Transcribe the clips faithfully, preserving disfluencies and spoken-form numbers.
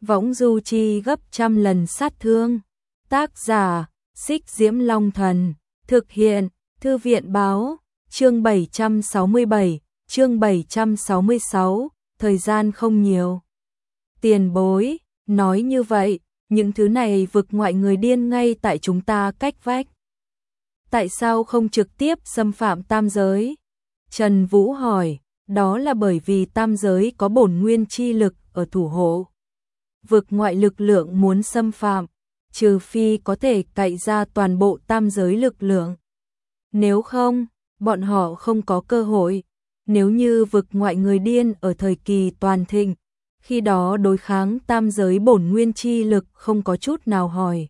võng du chi gấp trăm lần sát thương. Tác giả, Xích Diễm Long Thần. Thực hiện, Thư viện Báo. Chương bảy trăm sáu mươi bảy, chương bảy trăm sáu mươi sáu, thời gian không nhiều. Tiền bối, nói như vậy, những thứ này vực ngoại người điên ngay tại chúng ta cách vách. Tại sao không trực tiếp xâm phạm tam giới? Trần Vũ hỏi, đó là bởi vì tam giới có bổn nguyên chi lực ở thủ hộ. Vực ngoại lực lượng muốn xâm phạm, trừ phi có thể cậy ra toàn bộ tam giới lực lượng. Nếu không, bọn họ không có cơ hội. Nếu như vực ngoại người điên ở thời kỳ toàn thịnh, khi đó đối kháng tam giới bổn nguyên chi lực không có chút nào hỏi.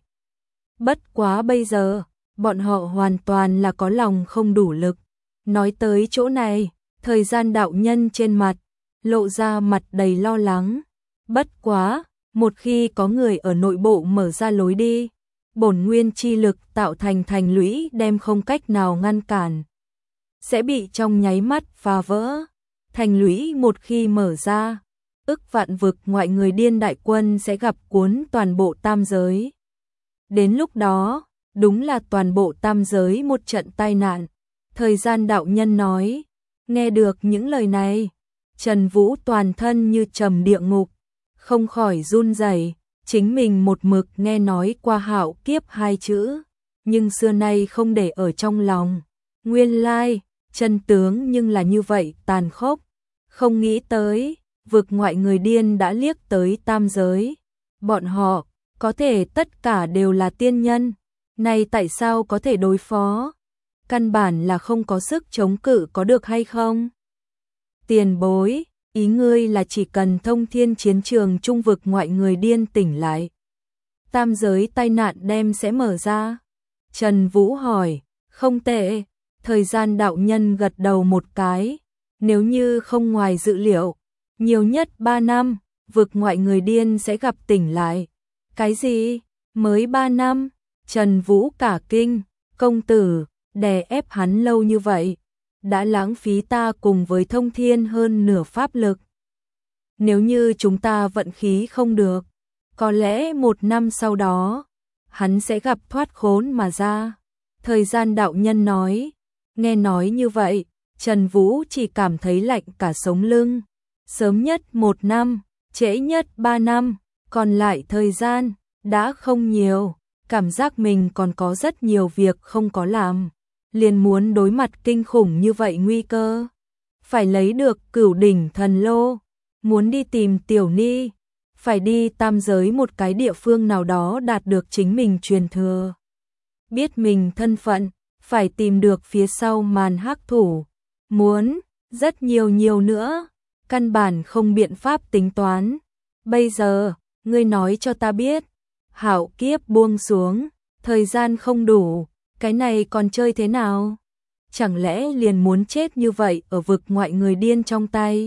Bất quá bây giờ, bọn họ hoàn toàn là có lòng không đủ lực. Nói tới chỗ này, thời gian đạo nhân trên mặt, lộ ra mặt đầy lo lắng. Bất quá, một khi có người ở nội bộ mở ra lối đi, bổn nguyên chi lực tạo thành thành lũy đem không cách nào ngăn cản, sẽ bị trong nháy mắt phá vỡ. Thành lũy một khi mở ra, ức vạn vực ngoại người điên đại quân sẽ gặp cuốn toàn bộ tam giới. Đến lúc đó, đúng là toàn bộ tam giới một trận tai nạn. Thời gian đạo nhân nói, nghe được những lời này, Trần Vũ toàn thân như trầm địa ngục, không khỏi run rẩy. Chính mình một mực nghe nói qua hạo kiếp hai chữ, nhưng xưa nay không để ở trong lòng. Nguyên lai, chân tướng nhưng là như vậy tàn khốc. Không nghĩ tới, vực ngoại người điên đã liếc tới tam giới. Bọn họ, có thể tất cả đều là tiên nhân. Này tại sao có thể đối phó? Căn bản là không có sức chống cự có được hay không? Tiền bối, ý ngươi là chỉ cần thông thiên chiến trường trung vực ngoại người điên tỉnh lại, tam giới tai nạn đem sẽ mở ra? Trần Vũ hỏi, không tệ. Thời gian đạo nhân gật đầu một cái, nếu như không ngoài dự liệu, nhiều nhất ba năm, vực ngoại người điên sẽ gặp tỉnh lại. Cái gì? Mới ba năm? Trần Vũ cả kinh, công tử, đè ép hắn lâu như vậy, đã lãng phí ta cùng với thông thiên hơn nửa pháp lực. Nếu như chúng ta vận khí không được, có lẽ một năm sau đó, hắn sẽ gặp thoát khốn mà ra. Thời gian đạo nhân nói, nghe nói như vậy, Trần Vũ chỉ cảm thấy lạnh cả sống lưng. Sớm nhất một năm, trễ nhất ba năm, còn lại thời gian, đã không nhiều. Cảm giác mình còn có rất nhiều việc không có làm, liền muốn đối mặt kinh khủng như vậy nguy cơ. Phải lấy được cửu đỉnh thần lô, muốn đi tìm Tiểu Ni, phải đi tam giới một cái địa phương nào đó đạt được chính mình truyền thừa. Biết mình thân phận, phải tìm được phía sau màn hắc thủ, muốn, rất nhiều nhiều nữa, căn bản không biện pháp tính toán. Bây giờ, ngươi nói cho ta biết, hạo kiếp buông xuống, thời gian không đủ, cái này còn chơi thế nào? Chẳng lẽ liền muốn chết như vậy ở vực ngoại người điên trong tay?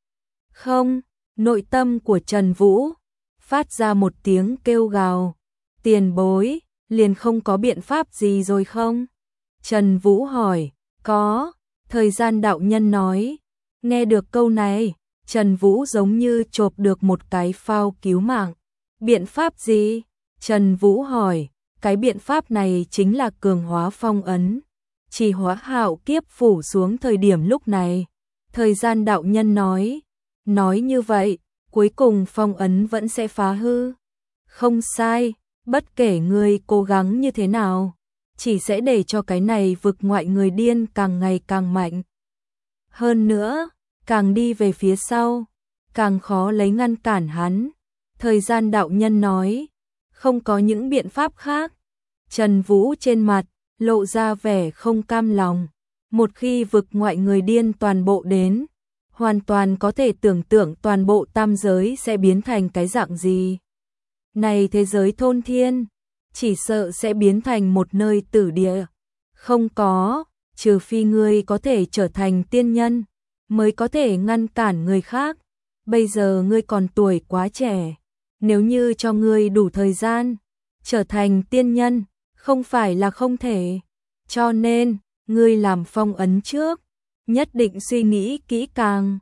Không, nội tâm của Trần Vũ phát ra một tiếng kêu gào. Tiền bối, liền không có biện pháp gì rồi không? Trần Vũ hỏi, có. Thời gian đạo nhân nói. Nghe được câu này, Trần Vũ giống như chộp được một cái phao cứu mạng. Biện pháp gì? Trần Vũ hỏi, cái biện pháp này chính là cường hóa phong ấn, chỉ hóa hạo kiếp phủ xuống thời điểm lúc này. Thời gian đạo nhân nói, nói như vậy, cuối cùng phong ấn vẫn sẽ phá hư. Không sai, bất kể ngươi cố gắng như thế nào, chỉ sẽ để cho cái này vực ngoại người điên càng ngày càng mạnh. Hơn nữa, càng đi về phía sau, càng khó lấy ngăn cản hắn. Thời gian đạo nhân nói, không có những biện pháp khác. Trần Vũ trên mặt, lộ ra vẻ không cam lòng. Một khi vực ngoại người điên toàn bộ đến, hoàn toàn có thể tưởng tượng toàn bộ tam giới sẽ biến thành cái dạng gì. Này thế giới thôn thiên, chỉ sợ sẽ biến thành một nơi tử địa. Không có, trừ phi ngươi có thể trở thành tiên nhân, mới có thể ngăn cản người khác. Bây giờ ngươi còn tuổi quá trẻ, nếu như cho ngươi đủ thời gian, trở thành tiên nhân, không phải là không thể. Cho nên, ngươi làm phong ấn trước, nhất định suy nghĩ kỹ càng.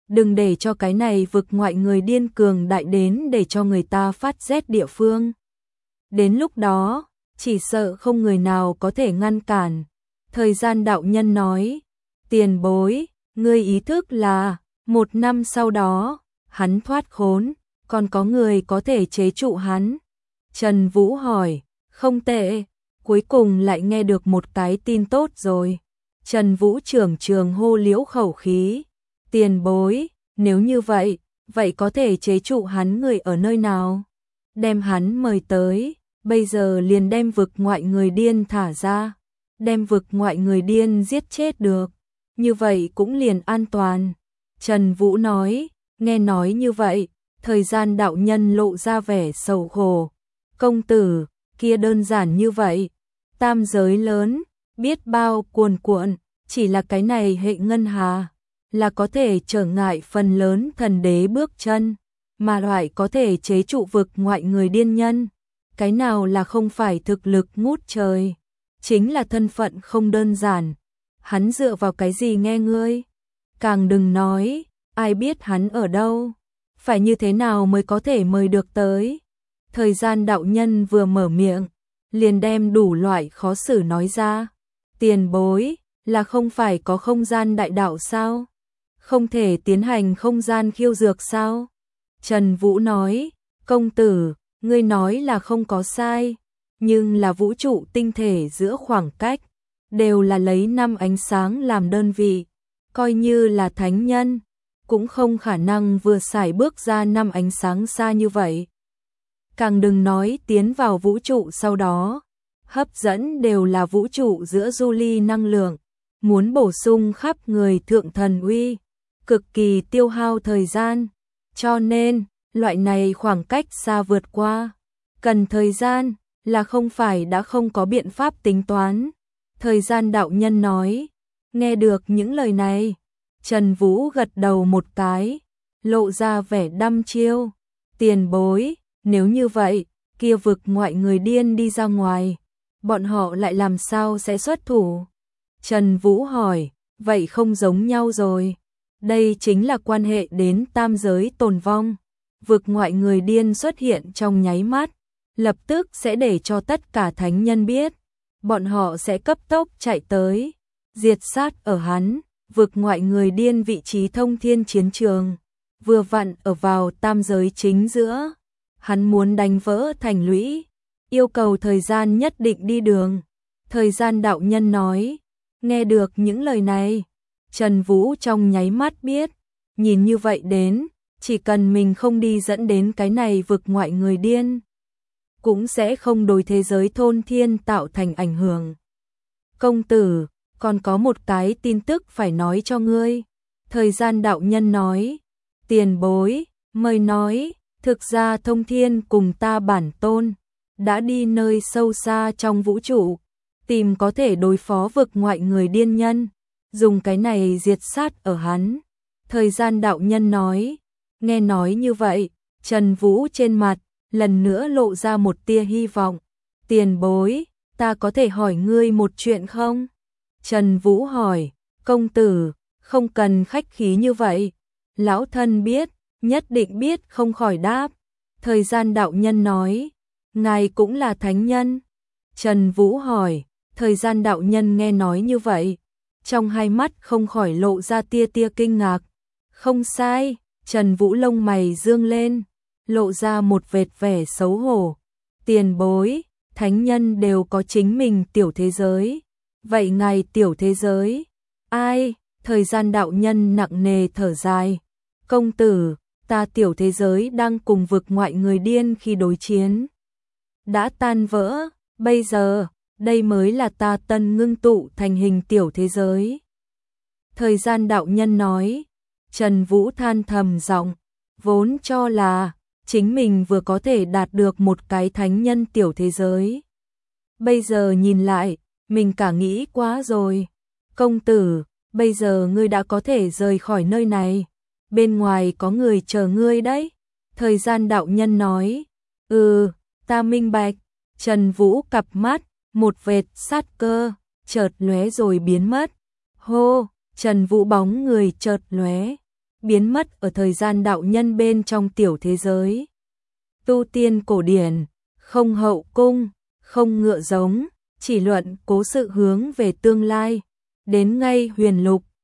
đừng để cho cái này vực ngoại người điên cường đại đến để cho người ta phát rét địa phương. Đến lúc đó, chỉ sợ không người nào có thể ngăn cản. Thời gian đạo nhân nói, tiền bối, ngươi ý thức là, một năm sau đó, hắn thoát khốn, còn có người có thể chế trụ hắn. Trần Vũ hỏi, không tệ, cuối cùng lại nghe được một cái tin tốt rồi. Trần Vũ trưởng trường hô liễu khẩu khí, tiền bối, nếu như vậy, vậy có thể chế trụ hắn người ở nơi nào? Đem hắn mời tới, bây giờ liền đem vực ngoại người điên thả ra, đem vực ngoại người điên giết chết được, như vậy cũng liền an toàn. Trần Vũ nói, nghe nói như vậy, thời gian đạo nhân lộ ra vẻ sầu khổ. Công tử, kia đơn giản như vậy, tam giới lớn, biết bao cuồn cuộn, chỉ là cái này hệ ngân hà, là có thể trở ngại phần lớn thần đế bước chân, mà loại có thể chế trụ vực ngoại người điên nhân. Cái nào là không phải thực lực ngút trời, chính là thân phận không đơn giản. Hắn dựa vào cái gì nghe ngươi? Càng đừng nói, ai biết hắn ở đâu, phải như thế nào mới có thể mời được tới. Thời gian đạo nhân vừa mở miệng, liền đem đủ loại khó xử nói ra. Tiền bối, là không phải có không gian đại đạo sao? Không thể tiến hành không gian khiêu dược sao? Trần Vũ nói, công tử, ngươi nói là không có sai, nhưng là vũ trụ tinh thể giữa khoảng cách, đều là lấy năm ánh sáng làm đơn vị, coi như là thánh nhân, cũng không khả năng vừa xài bước ra năm ánh sáng xa như vậy. Càng đừng nói tiến vào vũ trụ sau đó, hấp dẫn đều là vũ trụ giữa du ly năng lượng, muốn bổ sung khắp người thượng thần uy, cực kỳ tiêu hao thời gian, cho nên, loại này khoảng cách xa vượt qua, cần thời gian, là không phải đã không có biện pháp tính toán. Thời gian đạo nhân nói, nghe được những lời này, Trần Vũ gật đầu một cái, lộ ra vẻ đăm chiêu, tiền bối, nếu như vậy, kia vực ngoại người điên đi ra ngoài, bọn họ lại làm sao sẽ xuất thủ? Trần Vũ hỏi, vậy không giống nhau rồi, đây chính là quan hệ đến tam giới tồn vong, vực ngoại người điên xuất hiện trong nháy mắt, lập tức sẽ để cho tất cả thánh nhân biết, bọn họ sẽ cấp tốc chạy tới, diệt sát ở hắn, vực ngoại người điên vị trí thông thiên chiến trường, vừa vặn ở vào tam giới chính giữa, hắn muốn đánh vỡ thành lũy, yêu cầu thời gian nhất định đi đường. Thời gian đạo nhân nói, nghe được những lời này, Trần Vũ trong nháy mắt biết, nhìn như vậy đến, chỉ cần mình không đi dẫn đến cái này vực ngoại người điên, cũng sẽ không đối thế giới thôn thiên tạo thành ảnh hưởng. Công tử, còn có một cái tin tức phải nói cho ngươi. Thời gian đạo nhân nói, tiền bối, mời nói, thực ra thông thiên cùng ta bản tôn, đã đi nơi sâu xa trong vũ trụ, tìm có thể đối phó vực ngoại người điên nhân, dùng cái này diệt sát ở hắn. Thời gian đạo nhân nói, nghe nói như vậy, Trần Vũ trên mặt, lần nữa lộ ra một tia hy vọng. Tiền bối, ta có thể hỏi ngươi một chuyện không? Trần Vũ hỏi, công tử, không cần khách khí như vậy. Lão thân biết, nhất định biết không khỏi đáp. Thời gian đạo nhân nói, ngài cũng là thánh nhân. Trần Vũ hỏi, thời gian đạo nhân nghe nói như vậy, trong hai mắt không khỏi lộ ra tia tia kinh ngạc. Không sai, Trần Vũ lông mày dương lên, lộ ra một vệt vẻ xấu hổ. Tiền bối, thánh nhân đều có chính mình tiểu thế giới. Vậy ngài tiểu thế giới, ai? Thời gian đạo nhân nặng nề thở dài. Công tử, ta tiểu thế giới đang cùng vực ngoại người điên khi đối chiến. Đã tan vỡ, bây giờ, đây mới là ta tân ngưng tụ thành hình tiểu thế giới. Thời gian đạo nhân nói, Trần Vũ than thầm giọng, vốn cho là chính mình vừa có thể đạt được một cái thánh nhân tiểu thế giới. Bây giờ nhìn lại, mình cả nghĩ quá rồi. Công tử, bây giờ ngươi đã có thể rời khỏi nơi này. Bên ngoài có người chờ ngươi đấy. Thời gian đạo nhân nói, ừ, ta minh bạch. Trần Vũ cặp mắt, một vệt sát cơ, chợt lóe rồi biến mất. Hô, Trần Vũ bóng người chợt lóe, biến mất ở thời gian đạo nhân bên trong tiểu thế giới. Tu tiên cổ điển, không hậu cung, không ngựa giống, chỉ luận cố sự hướng về tương lai. Đến ngay huyền lục,